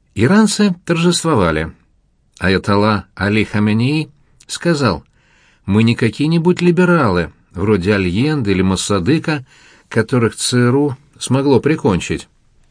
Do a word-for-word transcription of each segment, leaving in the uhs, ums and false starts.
Иранцы торжествовали. Аятолла Али Хаменеи сказал: «Мы не какие-нибудь либералы, вроде Альенде или Моссадыка, которых ЦРУ смогло прикончить».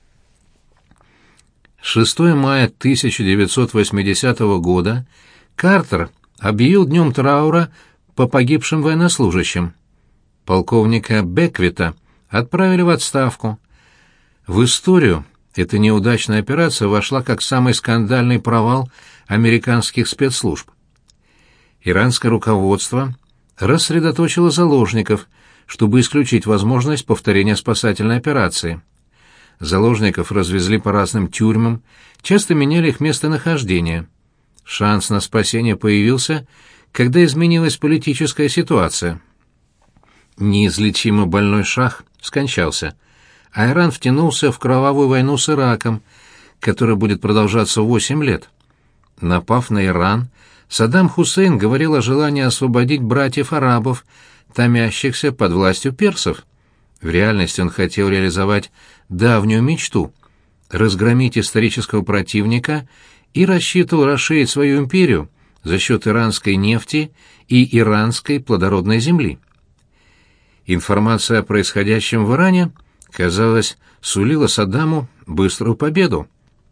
шестого мая тысяча девятьсот восьмидесятого года Картер объявил днем траура по погибшим военнослужащим. Полковника Беквита отправили в отставку. В историю эта неудачная операция вошла как самый скандальный провал американских спецслужб. Иранское руководство рассредоточило заложников, чтобы исключить возможность повторения спасательной операции. Заложников развезли по разным тюрьмам, часто меняли их местонахождение. Шанс на спасение появился, когда изменилась политическая ситуация. Неизлечимо больной шах скончался, а Иран втянулся в кровавую войну с Ираком, которая будет продолжаться восемь лет. Напав на Иран, Саддам Хусейн говорил о желании освободить братьев-арабов, томящихся под властью персов. В реальности он хотел реализовать давнюю мечту — разгромить исторического противника и рассчитывал расширить свою империю за счет иранской нефти и иранской плодородной земли. Информация о происходящем в Иране, казалось, сулила Саддаму быструю победу.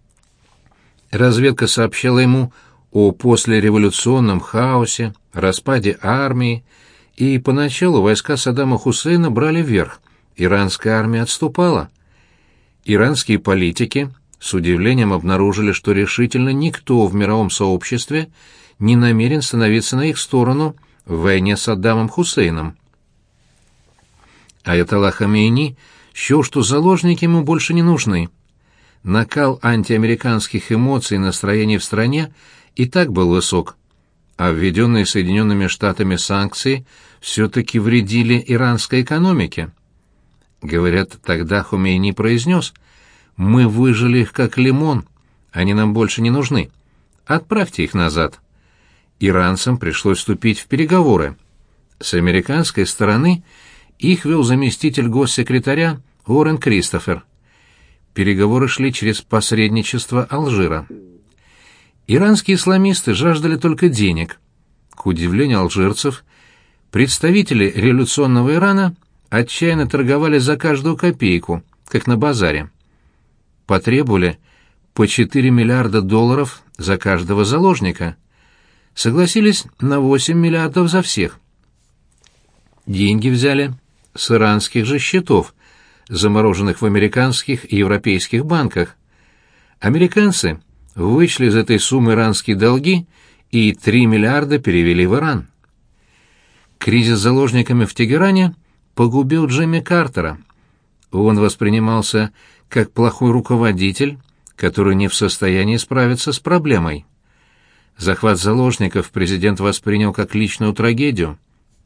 Разведка сообщала ему о послереволюционном хаосе, распаде армии, и поначалу войска Саддама Хусейна брали верх, иранская армия отступала. Иранские политики с удивлением обнаружили, что решительно никто в мировом сообществе не намерен становиться на их сторону в войне с Саддамом Хусейном. Аятолла Хамейни счел, что заложники ему больше не нужны. Накал антиамериканских эмоций и настроений в стране и так был высок, а введенные Соединенными Штатами санкции все-таки вредили иранской экономике. Говорят, тогда Хомейни произнес: «Мы выжили их как лимон, они нам больше не нужны. Отправьте их назад». Иранцам пришлось вступить в переговоры. С американской стороны их вел заместитель госсекретаря Уоррен Кристофер. Переговоры шли через посредничество Алжира. Иранские исламисты жаждали только денег. К удивлению алжирцев, представители революционного Ирана отчаянно торговали за каждую копейку, как на базаре. Потребовали по четыре миллиарда долларов за каждого заложника. Согласились на восемь миллиардов за всех. Деньги взяли с иранских же счетов, замороженных в американских и европейских банках. Американцы вычли из этой суммы иранские долги и три миллиарда перевели в Иран. Кризис с заложниками в Тегеране погубил Джимми Картера. Он воспринимался как плохой руководитель, который не в состоянии справиться с проблемой. Захват заложников президент воспринял как личную трагедию.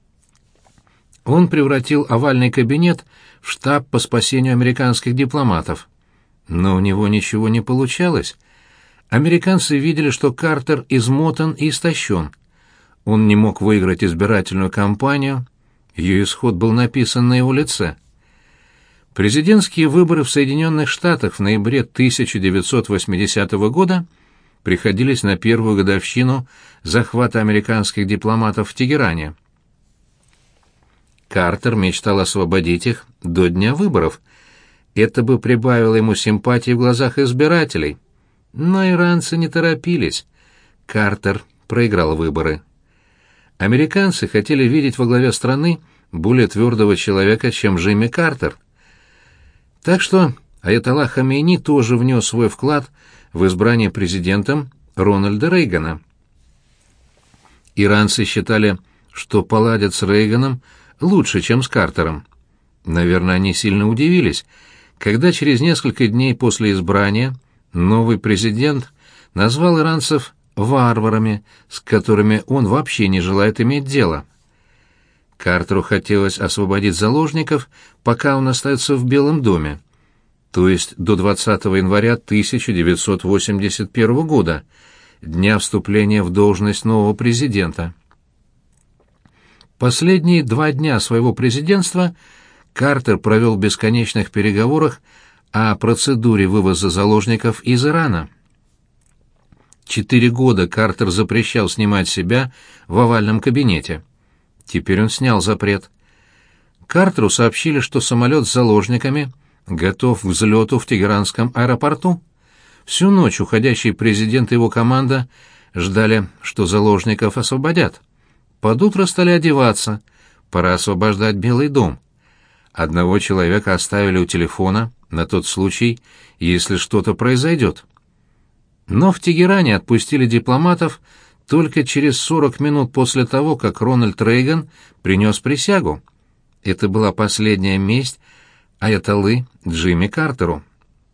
Он превратил овальный кабинет в штаб по спасению американских дипломатов. Но у него ничего не получалось. Американцы видели, что Картер измотан и истощен. Он не мог выиграть избирательную кампанию, ее исход был написан на его лице. Президентские выборы в Соединенных Штатах в ноябре тысяча девятьсот восьмидесятого года приходились на первую годовщину захвата американских дипломатов в Тегеране. Картер мечтал освободить их до дня выборов. Это бы прибавило ему симпатии в глазах избирателей. Но иранцы не торопились. Картер проиграл выборы. Американцы хотели видеть во главе страны более твердого человека, чем Джимми Картер. Так что Аятолла Хамейни тоже внес свой вклад в избрание президентом Рональда Рейгана. Иранцы считали, что поладят с Рейганом лучше, чем с Картером. Наверное, они сильно удивились, когда через несколько дней после избрания новый президент назвал иранцев варварами, с которыми он вообще не желает иметь дело. Картеру хотелось освободить заложников, пока он остается в Белом доме, то есть до двадцатого января тысяча девятьсот восемьдесят первого года, дня вступления в должность нового президента. Последние два дня своего президентства Картер провел в бесконечных переговорах о процедуре вывоза заложников из Ирана. Четыре года Картер запрещал снимать себя в овальном кабинете. Теперь он снял запрет. Картеру сообщили, что самолет с заложниками готов к взлету в Тегеранском аэропорту. Всю ночь уходящий президент и его команда ждали, что заложников освободят. Под утро стали одеваться. Пора освобождать Белый дом. Одного человека оставили у телефона на тот случай, если что-то произойдет. Но в Тегеране отпустили дипломатов только через сорок минут после того, как Рональд Рейган принес присягу. Это была последняя месть аятоллы Джимми Картеру.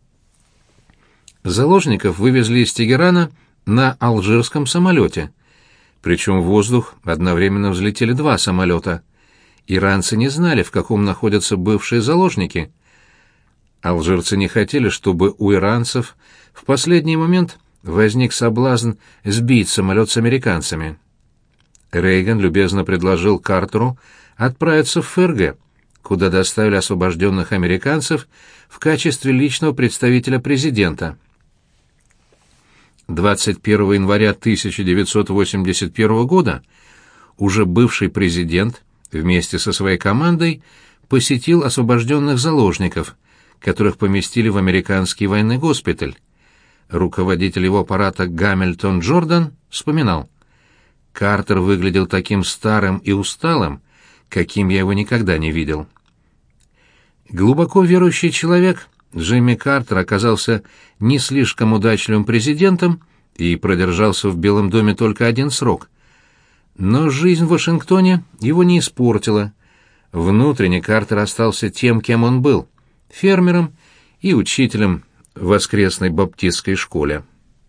Заложников вывезли из Тегерана на алжирском самолете. Причем в воздух одновременно взлетели два самолета. Иранцы не знали, в каком находятся бывшие заложники. Алжирцы не хотели, чтобы у иранцев в последний момент возник соблазн сбить самолет с американцами. Рейган любезно предложил Картеру отправиться в ФРГ, куда доставили освобожденных американцев в качестве личного представителя президента. двадцать первого января тысяча девятьсот восемьдесят первого года уже бывший президент вместе со своей командой посетил освобожденных заложников, которых поместили в американский военный госпиталь. Руководитель его аппарата Гамильтон Джордан вспоминал: «Картер выглядел таким старым и усталым, каким я его никогда не видел». Глубоко верующий человек, Джимми Картер оказался не слишком удачливым президентом и продержался в Белом доме только один срок. Но жизнь в Вашингтоне его не испортила. Внутренне Картер остался тем, кем он был — фермером и учителем в воскресной баптистской школе.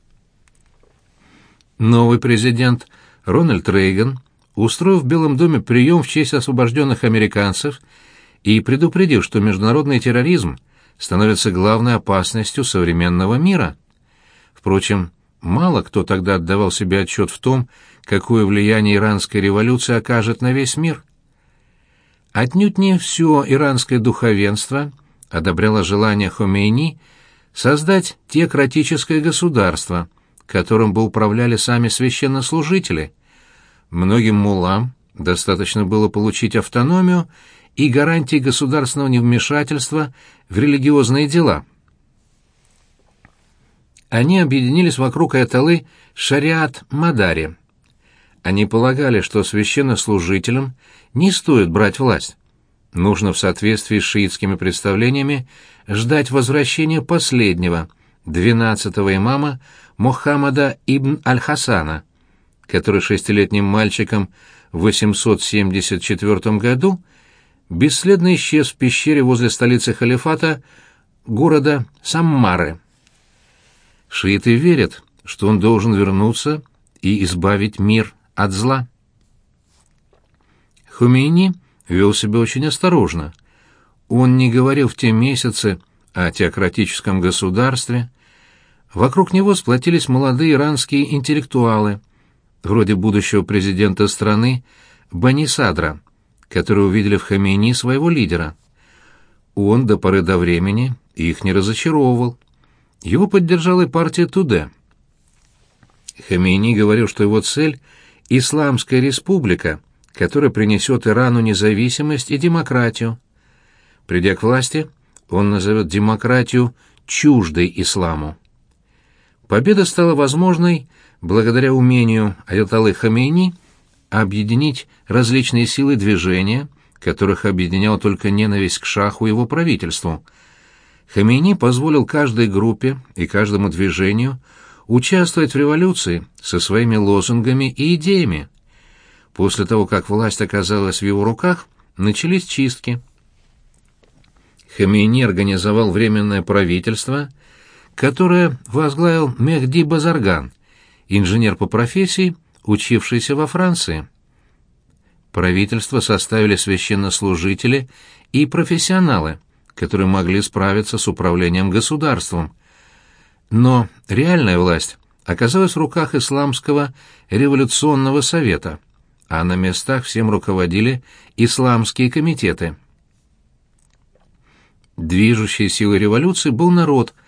Новый президент Рональд Рейган устроил в Белом доме прием в честь освобожденных американцев и предупредил, что международный терроризм становится главной опасностью современного мира. Впрочем, мало кто тогда отдавал себе отчет в том, какое влияние иранская революция окажет на весь мир. Отнюдь не все иранское духовенство одобряло желание Хомейни создать теократическое государство, которым бы управляли сами священнослужители. Многим муллам достаточно было получить автономию и гарантии государственного невмешательства в религиозные дела. Они объединились вокруг аятоллы Шариат-Мадари. Они полагали, что священнослужителям не стоит брать власть. Нужно в соответствии с шиитскими представлениями ждать возвращения последнего, двенадцатого имама Мухаммада ибн аль-Хасана, который шестилетним мальчиком в восемьсот семьдесят четвёртом году бесследно исчез в пещере возле столицы халифата, города Саммары. Шииты верят, что он должен вернуться и избавить мир от зла. Хомейни вел себя очень осторожно. Он не говорил в те месяцы о теократическом государстве. Вокруг него сплотились молодые иранские интеллектуалы, вроде будущего президента страны Бани Садра, которые увидели в Хомейни своего лидера. Он до поры до времени их не разочаровывал. Его поддержала и партия Туде. Хомейни говорил, что его цель — Исламская республика, которая принесет Ирану независимость и демократию. Придя к власти, он назовет демократию чуждой исламу. Победа стала возможной благодаря умению аятоллы Хомейни объединить различные силы движения, которых объединяла только ненависть к шаху и его правительству. Хомейни позволил каждой группе и каждому движению участвовать в революции со своими лозунгами и идеями. После того, как власть оказалась в его руках, начались чистки. Хомейни организовал временное правительство, которое возглавил Мехди Базарган, инженер по профессии, учившийся во Франции. Правительство составили священнослужители и профессионалы, которые могли справиться с управлением государством. Но реальная власть оказалась в руках Исламского революционного совета, а на местах всем руководили исламские комитеты. Движущей силой революции был народ,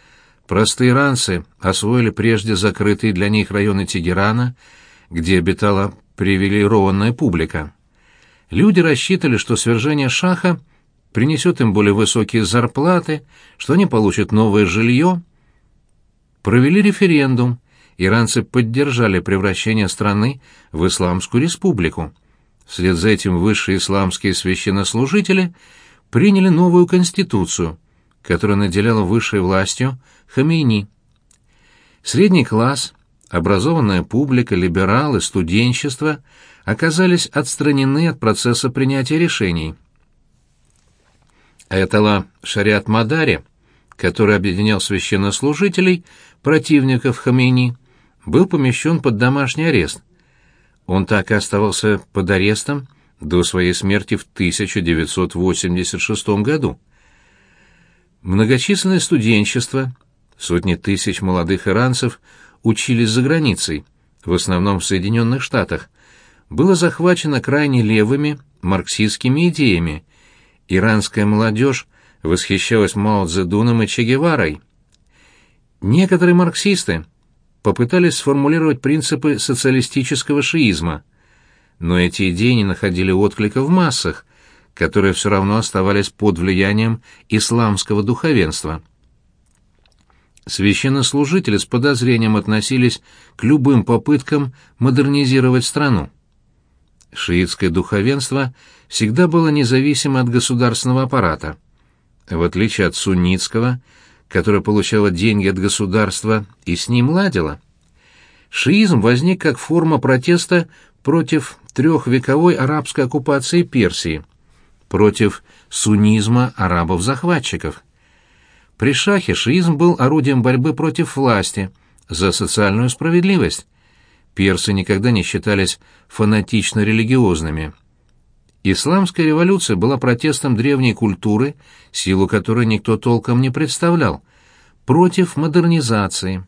Простые иранцы освоили прежде закрытые для них районы Тегерана, где обитала привилегированная публика. Люди рассчитывали, что свержение шаха принесет им более высокие зарплаты, что они получат новое жилье. Провели референдум. Иранцы поддержали превращение страны в исламскую республику. Вслед за этим высшие исламские священнослужители приняли новую конституцию, которая наделяла высшей властью Хамейни. Средний класс, образованная публика, либералы, студенчество оказались отстранены от процесса принятия решений. Аятолла Шариат Мадари, который объединял священнослужителей, противников Хамейни, был помещен под домашний арест. Он так и оставался под арестом до своей смерти в тысяча девятьсот восемьдесят шестом году. Многочисленное студенчество, сотни тысяч молодых иранцев учились за границей, в основном в Соединенных Штатах, было захвачено крайне левыми марксистскими идеями. Иранская молодежь восхищалась Мао Цзэдуном и Че Геварой. Некоторые марксисты попытались сформулировать принципы социалистического шиизма, но эти идеи не находили отклика в массах, которые все равно оставались под влиянием исламского духовенства. Священнослужители с подозрением относились к любым попыткам модернизировать страну. Шиитское духовенство всегда было независимо от государственного аппарата. В отличие от суннитского, которое получало деньги от государства и с ним ладило, шиизм возник как форма протеста против трехвековой арабской оккупации Персии, против суннизма арабов-захватчиков. При шахе шиизм был орудием борьбы против власти, за социальную справедливость. Персы никогда не считались фанатично религиозными. Исламская революция была протестом древней культуры, силу которой никто толком не представлял, против модернизации.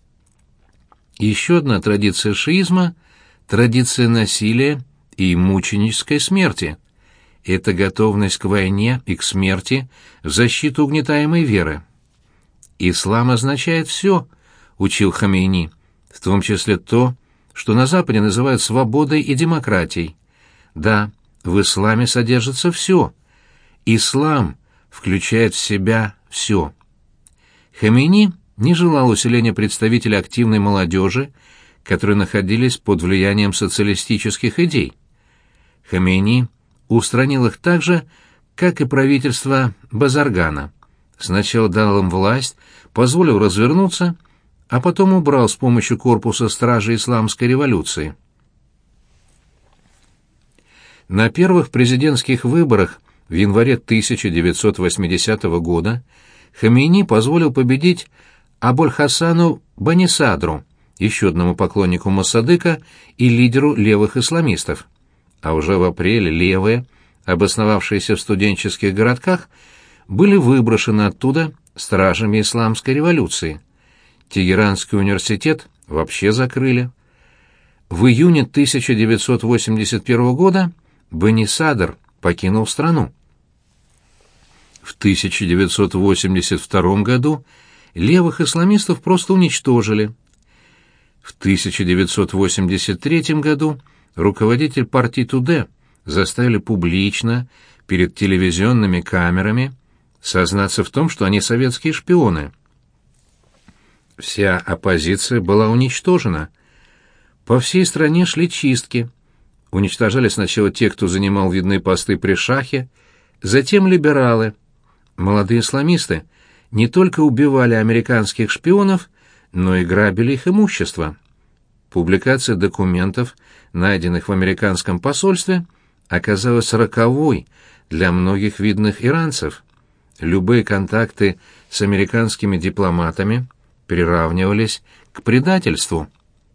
Еще одна традиция шиизма — традиция насилия и мученической смерти. Это готовность к войне и к смерти в защиту угнетаемой веры. «Ислам означает все», — учил Хамейни, — «в том числе то, что на Западе называют свободой и демократией. Да, в исламе содержится все. Ислам включает в себя все». Хамейни не желал усиления представителей активной молодежи, которые находились под влиянием социалистических идей. Хамейни устранил их так же, как и правительство Базаргана. Сначала дал им власть, позволил развернуться, а потом убрал с помощью корпуса стражи исламской революции. На первых президентских выборах в январе тысяча девятьсот восьмидесятого года Хамейни позволил победить Абуль-Хасану Банисадру, еще одному поклоннику Моссадека и лидеру левых исламистов. А уже в апреле левые, обосновавшиеся в студенческих городках, были выброшены оттуда стражами исламской революции. Тегеранский университет вообще закрыли. В июне тысяча девятьсот восемьдесят первого года Банисадр покинул страну. В тысяча девятьсот восемьдесят втором году левых исламистов просто уничтожили. В тысяча девятьсот восемьдесят третьем году руководитель партии Туде заставили публично, перед телевизионными камерами, сознаться в том, что они советские шпионы. Вся оппозиция была уничтожена. По всей стране шли чистки. Уничтожали сначала те, кто занимал видные посты при шахе, затем либералы. Молодые исламисты не только убивали американских шпионов, но и грабили их имущество. Публикация документов, найденных в американском посольстве, оказалась роковой для многих видных иранцев. Любые контакты с американскими дипломатами приравнивались к предательству.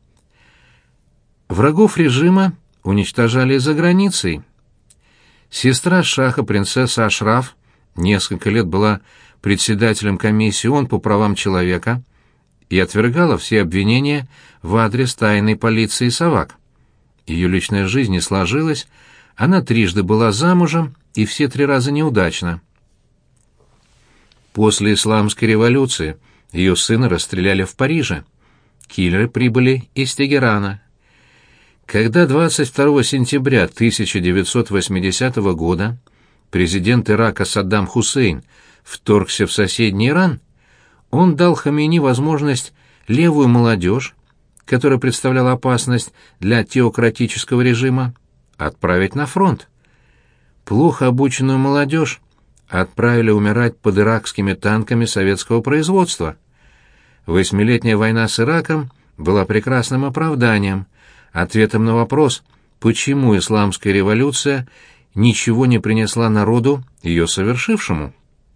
Врагов режима уничтожали за границей. Сестра шаха, принцесса Ашраф, несколько лет была председателем комиссии ООН по правам человека и отвергала все обвинения в адрес тайной полиции Савак. Ее личная жизнь не сложилась, она трижды была замужем и все три раза неудачно. После исламской революции ее сына расстреляли в Париже. Киллеры прибыли из Тегерана. Когда двадцать второго сентября тысяча девятьсот восьмидесятого года президент Ирака Саддам Хусейн вторгся в соседний Иран, он дал Хамейни возможность левую молодежь, которая представляла опасность для теократического режима, отправить на фронт. Плохо обученную молодежь отправили умирать под иракскими танками советского производства. Восьмилетняя война с Ираком была прекрасным оправданием, ответом на вопрос, почему исламская революция ничего не принесла народу, ее совершившему.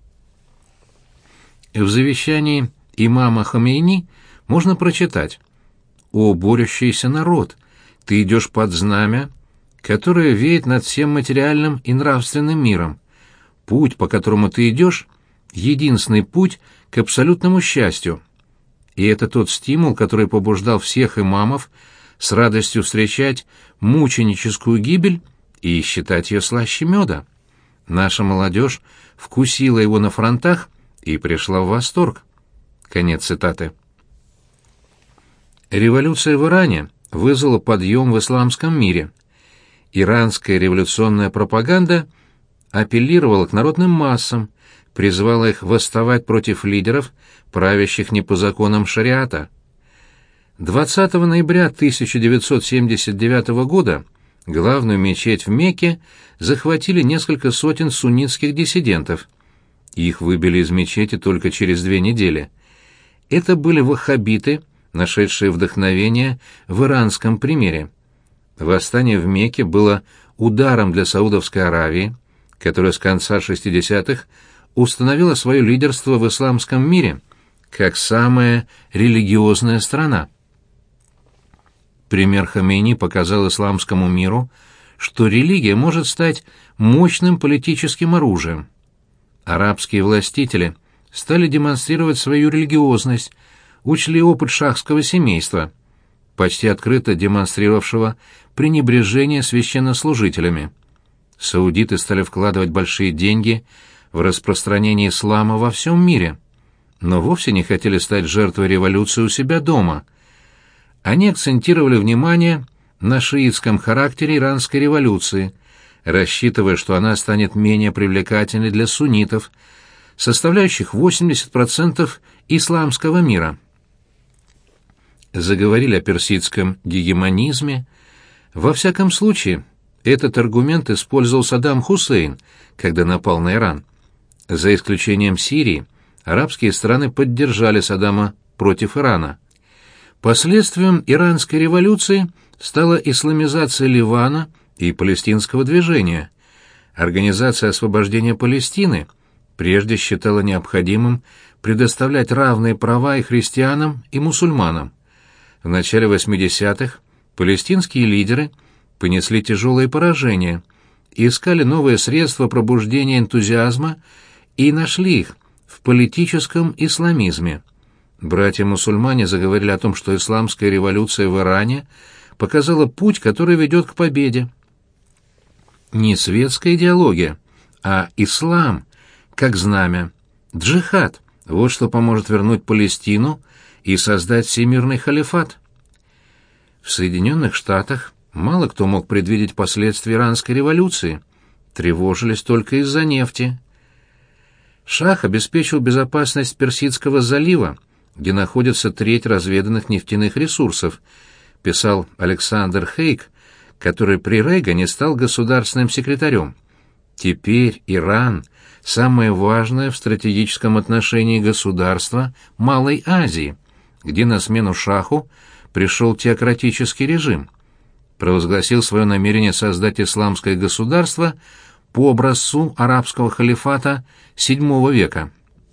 В завещании имама Хамейни можно прочитать: «О, борющийся народ, ты идешь под знамя, которое веет над всем материальным и нравственным миром. Путь, по которому ты идешь, — единственный путь к абсолютному счастью». И это тот стимул, который побуждал всех имамов с радостью встречать мученическую гибель и считать ее слаще меда. Наша молодежь вкусила его на фронтах и пришла в восторг. Конец цитаты. Революция в Иране вызвала подъем в исламском мире. Иранская революционная пропаганда апеллировала к народным массам, призывала их восставать против лидеров, правящих не по законам шариата. двадцатого ноября тысяча девятьсот семьдесят девятого года главную мечеть в Мекке захватили несколько сотен суннитских диссидентов. Их выбили из мечети только через две недели. Это были ваххабиты, нашедшие вдохновение в иранском примере. Восстание в Мекке было ударом для Саудовской Аравии, которая с конца шестидесятых установила свое лидерство в исламском мире как самая религиозная страна. Пример Хамейни показал исламскому миру, что религия может стать мощным политическим оружием. Арабские властители стали демонстрировать свою религиозность, учли опыт шахского семейства, почти открыто демонстрировавшего пренебрежение священнослужителями. Саудиты стали вкладывать большие деньги в распространение ислама во всем мире, но вовсе не хотели стать жертвой революции у себя дома. Они акцентировали внимание на шиитском характере иранской революции, рассчитывая, что она станет менее привлекательной для суннитов, составляющих восемьдесят процентов исламского мира. Заговорили о персидском гегемонизме. Во всяком случае, этот аргумент использовал Саддам Хусейн, когда напал на Иран. За исключением Сирии, арабские страны поддержали Саддама против Ирана. Последствием иранской революции стала исламизация Ливана и палестинского движения. Организация освобождения Палестины прежде считала необходимым предоставлять равные права и христианам, и мусульманам. В начале восьмидесятых палестинские лидеры понесли тяжелые поражения, искали новые средства пробуждения энтузиазма и нашли их в политическом исламизме. Братья-мусульмане заговорили о том, что исламская революция в Иране показала путь, который ведет к победе. Не светская идеология, а ислам, как знамя, джихад, вот что поможет вернуть Палестину и создать всемирный халифат. В Соединенных Штатах мало кто мог предвидеть последствия иранской революции, тревожились только из-за нефти. Шах обеспечил безопасность Персидского залива, где находится треть разведанных нефтяных ресурсов, писал Александр Хейк, который при Рейгане стал государственным секретарем. Теперь Иран – самое важное в стратегическом отношении государство Малой Азии, где на смену шаху пришел теократический режим, провозгласил свое намерение создать исламское государство по образцу арабского халифата седьмого века.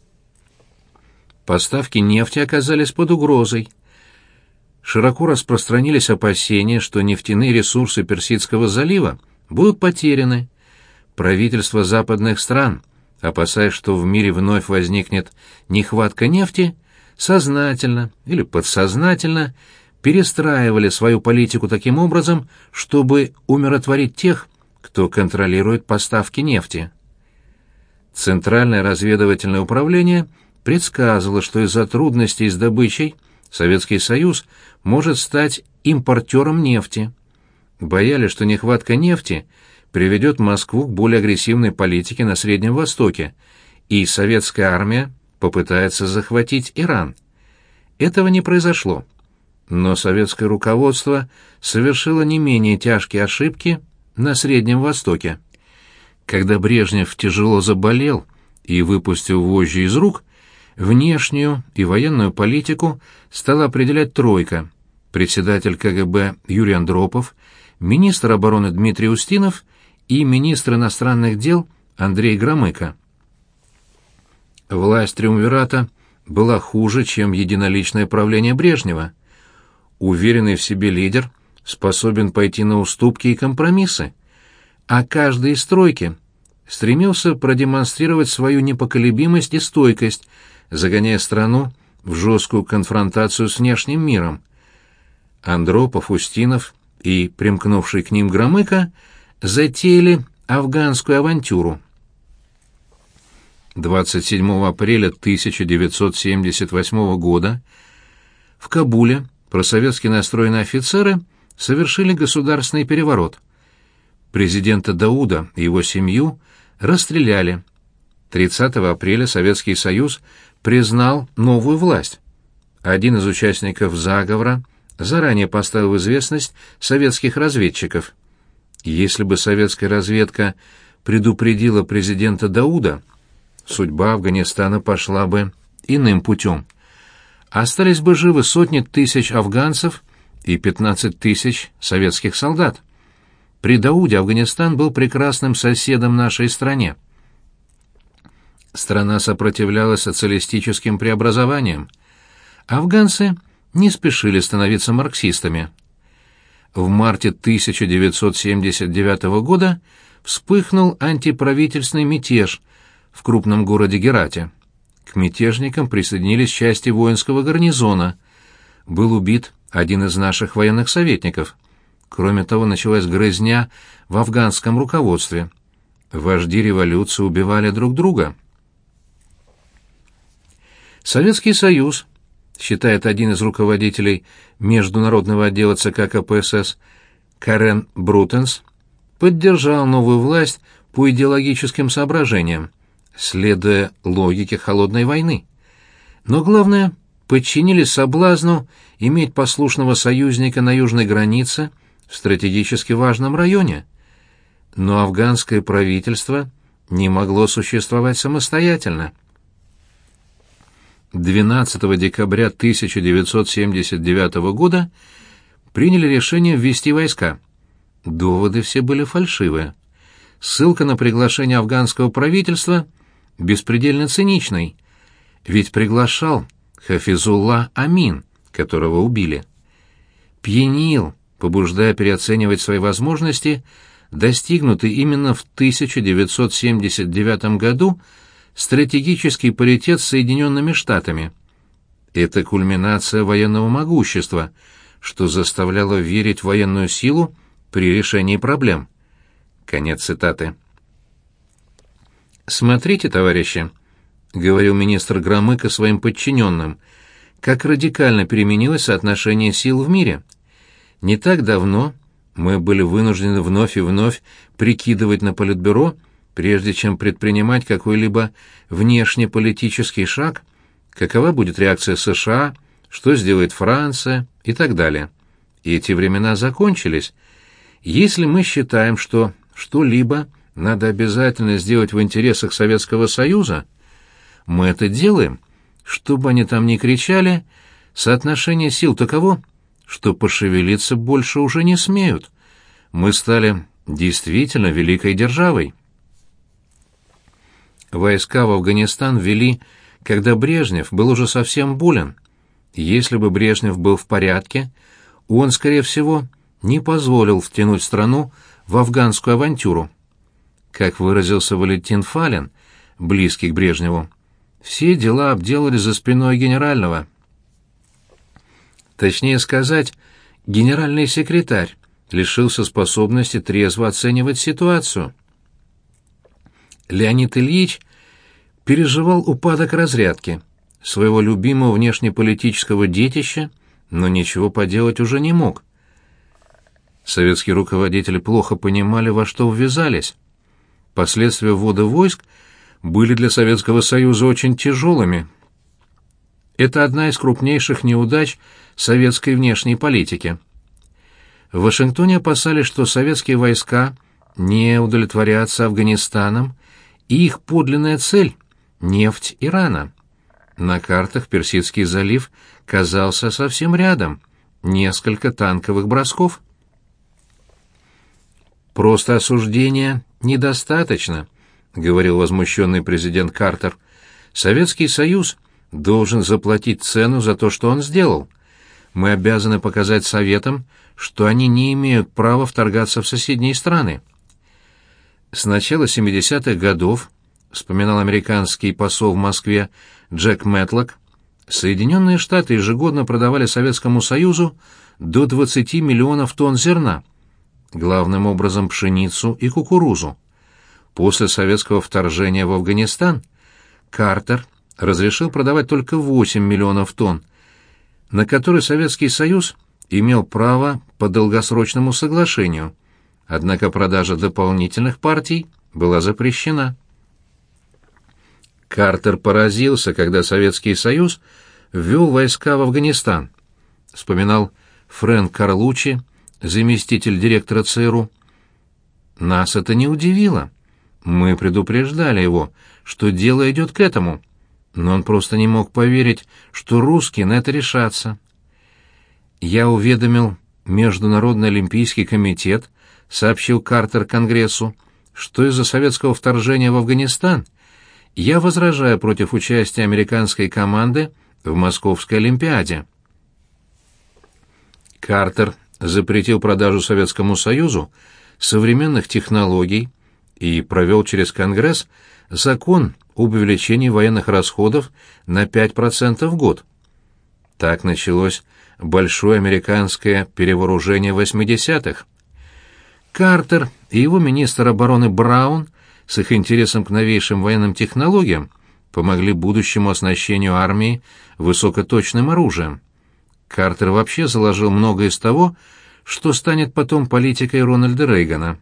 Поставки нефти оказались под угрозой. Широко распространились опасения, что нефтяные ресурсы Персидского залива будут потеряны. Правительства западных стран, опасаясь, что в мире вновь возникнет нехватка нефти, сознательно или подсознательно перестраивали свою политику таким образом, чтобы умиротворить тех, кто контролирует поставки нефти. Центральное разведывательное управление предсказывала, что из-за трудностей с добычей Советский Союз может стать импортером нефти. Боялись, что нехватка нефти приведет Москву к более агрессивной политике на Среднем Востоке, и советская армия попытается захватить Иран. Этого не произошло. Но советское руководство совершило не менее тяжкие ошибки на Среднем Востоке. Когда Брежнев тяжело заболел и выпустил вожжи из рук, внешнюю и военную политику стала определять тройка: председатель ка гэ бэ Юрий Андропов, министр обороны Дмитрий Устинов и министр иностранных дел Андрей Громыко. Власть триумвирата была хуже, чем единоличное правление Брежнева. Уверенный в себе лидер способен пойти на уступки и компромиссы, а каждый из тройки стремился продемонстрировать свою непоколебимость и стойкость, загоняя страну в жесткую конфронтацию с внешним миром. Андропов, Устинов и примкнувший к ним Громыко затеяли афганскую авантюру. двадцать седьмого апреля тысяча девятьсот семьдесят восьмого года в Кабуле просоветски настроенные офицеры совершили государственный переворот. Президента Дауда и его семью расстреляли. тридцатого апреля Советский Союз признал новую власть. Один из участников заговора заранее поставил в известность советских разведчиков. Если бы советская разведка предупредила президента Дауда, судьба Афганистана пошла бы иным путем. Остались бы живы сотни тысяч афганцев и пятнадцать тысяч советских солдат. При Дауде Афганистан был прекрасным соседом нашей стране. Страна сопротивлялась социалистическим преобразованиям. Афганцы не спешили становиться марксистами. В марте тысяча девятьсот семьдесят девятого года вспыхнул антиправительственный мятеж в крупном городе Герате. К мятежникам присоединились части воинского гарнизона. Был убит один из наших военных советников. Кроме того, началась грызня в афганском руководстве. Вожди революции убивали друг друга. Советский Союз, считает один из руководителей международного отдела цэ ка ка пэ эс эс Карен Брутенс, поддержал новую власть по идеологическим соображениям, следуя логике холодной войны. Но главное, подчинились соблазну иметь послушного союзника на южной границе в стратегически важном районе. Но афганское правительство не могло существовать самостоятельно. двенадцатого декабря тысяча девятьсот семьдесят девятого года приняли решение ввести войска. Доводы все были фальшивые. Ссылка на приглашение афганского правительства беспредельно циничной, ведь приглашал Хафизулла Амин, которого убили. Пьянил, побуждая переоценивать свои возможности, достигнутый именно в тысяча девятьсот семьдесят девятом году стратегический паритет с Соединенными Штатами. Это кульминация военного могущества, что заставляло верить в военную силу при решении проблем. Конец цитаты. «Смотрите, товарищи», — говорил министр Громыко своим подчиненным, «как радикально переменилось соотношение сил в мире. Не так давно мы были вынуждены вновь и вновь прикидывать на Политбюро, прежде чем предпринимать какой-либо внешнеполитический шаг, какова будет реакция США, что сделает Франция и так далее. И эти времена закончились. Если мы считаем, что что-либо надо обязательно сделать в интересах Советского Союза, мы это делаем. Что бы они там ни кричали, соотношение сил таково, что пошевелиться больше уже не смеют. Мы стали действительно великой державой». Войска в Афганистан ввели, когда Брежнев был уже совсем болен. Если бы Брежнев был в порядке, он, скорее всего, не позволил втянуть страну в афганскую авантюру. Как выразился Валентин Фалин, близкий к Брежневу, все дела обделали за спиной генерального. Точнее сказать, генеральный секретарь лишился способности трезво оценивать ситуацию. Леонид Ильич переживал упадок разрядки, своего любимого внешнеполитического детища, но ничего поделать уже не мог. Советские руководители плохо понимали, во что ввязались. Последствия ввода войск были для Советского Союза очень тяжелыми. Это одна из крупнейших неудач советской внешней политики. В Вашингтоне опасались, что советские войска не удовлетворятся Афганистаном, и их подлинная цель — нефть Ирана. На картах Персидский залив казался совсем рядом, несколько танковых бросков. «Просто осуждения недостаточно», — говорил возмущенный президент Картер. «Советский Союз должен заплатить цену за то, что он сделал. Мы обязаны показать Советам, что они не имеют права вторгаться в соседние страны». С начала семидесятых годов, вспоминал американский посол в Москве Джек Мэтлок, Соединенные Штаты ежегодно продавали Советскому Союзу до двадцати миллионов тонн зерна, главным образом пшеницу и кукурузу. После советского вторжения в Афганистан Картер разрешил продавать только восемь миллионов тонн, на которые Советский Союз имел право по долгосрочному соглашению, однако продажа дополнительных партий была запрещена. Картер поразился, когда Советский Союз ввел войска в Афганистан, вспоминал Фрэнк Карлуччи, заместитель директора ЦРУ. «Нас это не удивило. Мы предупреждали его, что дело идет к этому, но он просто не мог поверить, что русские на это решатся. Я уведомил Международный олимпийский комитет», — сообщил Картер Конгрессу, «что из-за советского вторжения в Афганистан я возражаю против участия американской команды в Московской Олимпиаде». Картер запретил продажу Советскому Союзу современных технологий и провел через Конгресс закон об увеличении военных расходов на пять процентов в год. Так началось большое американское перевооружение восьмидесятых. Картер и его министр обороны Браун с их интересом к новейшим военным технологиям помогли будущему оснащению армии высокоточным оружием. Картер вообще заложил многое из того, что станет потом политикой Рональда Рейгана.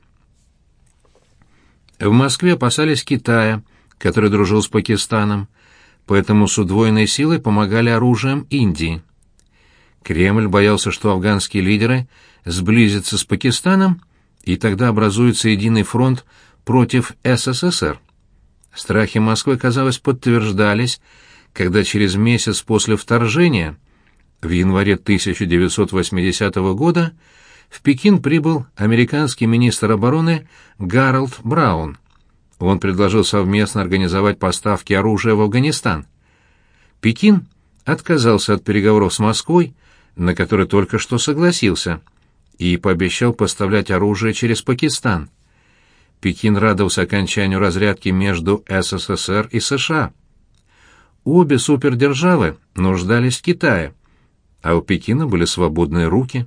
В Москве опасались Китая, который дружил с Пакистаном, поэтому с удвоенной силой помогали оружием Индии. Кремль боялся, что афганские лидеры сблизятся с Пакистаном, и тогда образуется единый фронт против СССР. Страхи Москвы, казалось, подтверждались, когда через месяц после вторжения, в январе тысяча девятьсот восьмидесятого года, в Пекин прибыл американский министр обороны Гарольд Браун. Он предложил совместно организовать поставки оружия в Афганистан. Пекин отказался от переговоров с Москвой, на которые только что согласился, и пообещал поставлять оружие через Пакистан. Пекин радовался окончанию разрядки между СССР и США. Обе супердержавы нуждались в Китае, а у Пекина были свободные руки.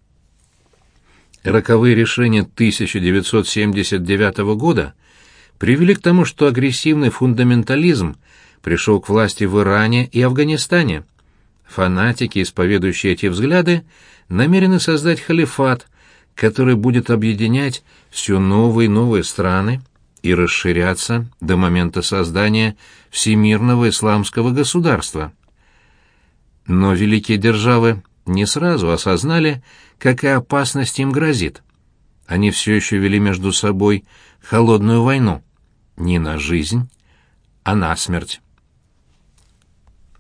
Роковые решения тысяча девятьсот семьдесят девятого года привели к тому, что агрессивный фундаментализм пришел к власти в Иране и Афганистане. Фанатики, исповедующие эти взгляды, намерены создать халифат, который будет объединять все новые и новые страны и расширяться до момента создания всемирного исламского государства. Но великие державы не сразу осознали, какая опасность им грозит. Они все еще вели между собой холодную войну. Не на жизнь, а на смерть.